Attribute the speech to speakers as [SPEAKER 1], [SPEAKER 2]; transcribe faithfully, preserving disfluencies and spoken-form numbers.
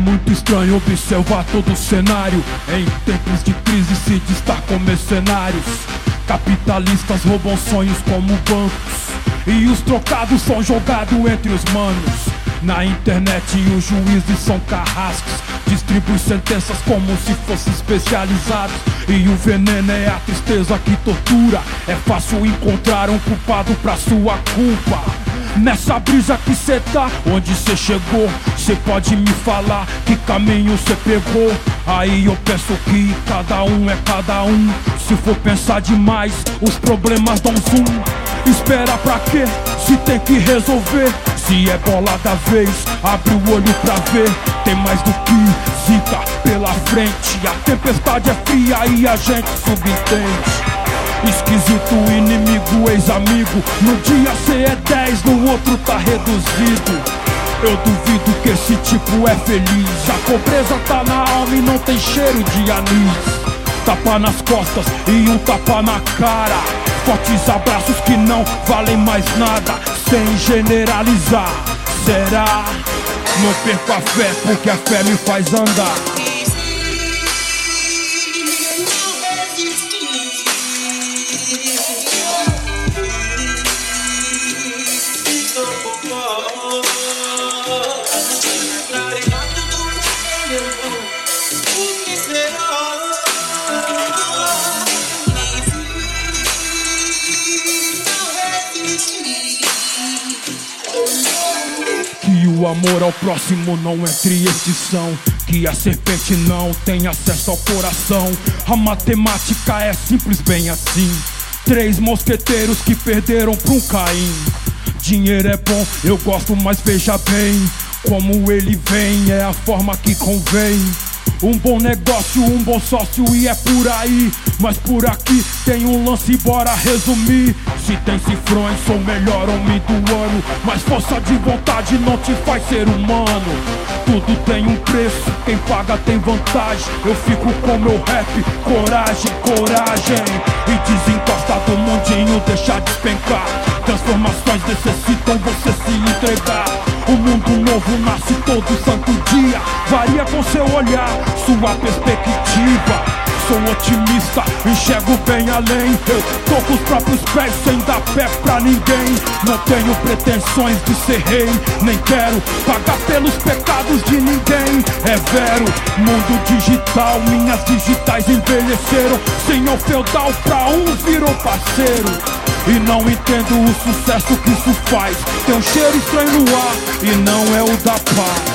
[SPEAKER 1] muito estranho observar todo o cenário. Em tempos de crise se destacam mercenários. Capitalistas roubam sonhos como bancos, e os trocados são jogados entre os manos. Na internet os juízes são carrascos, distribui sentenças como se fossem especializados. E o veneno é a tristeza que tortura. É fácil encontrar um culpado pra sua culpa. Nessa brisa que cê tá, onde cê chegou, cê pode me falar que caminho cê pegou? Aí eu penso que cada um é cada um. Se for pensar demais, os problemas dão zoom. Espera pra quê? Se tem que resolver. Se é bola da vez, abre o olho pra ver. Tem mais do que zica pela frente. A tempestade é fria e a gente subentende. Esquisito, inimigo, ex-amigo. No dia cê é dez, no outro tá reduzido. Eu duvido que esse tipo é feliz. A pobreza tá na alma e não tem cheiro de anis. Tapa nas costas e um tapa na cara. Fortes abraços que não valem mais nada. Sem generalizar, será? Não perco a fé, porque a fé me faz andar. Que o amor ao próximo não entre em extinção. Que a serpente não tem acesso ao coração. A matemática é simples, bem assim. Três mosqueteiros que perderam pra um Caim. Dinheiro é bom, eu gosto, mas veja bem como ele vem, é a forma que convém. Um bom negócio, um bom sócio e é por aí. Mas por aqui tem um lance, bora resumir. Se tem cifrões, sou o melhor homem do ano. Mas força de vontade não te faz ser humano. Tudo tem um preço, quem paga tem vantagem. Eu fico com meu rap, coragem, coragem. E desencosta do mundinho, deixa despencar. Transformações necessitam você se entregar. Um mundo novo nasce todo santo dia. Varia com seu olhar, sua perspectiva. Sou otimista, enxergo bem além. Eu tô com os próprios pés sem dar pé pra ninguém. Não tenho pretensões de ser rei, nem quero pagar pelos pecados de ninguém. É vero, mundo digital, minhas digitais envelheceram. Senhor feudal pra um virou parceiro. E não entendo o sucesso que isso faz. Tem um cheiro estranho no ar e não é o da paz.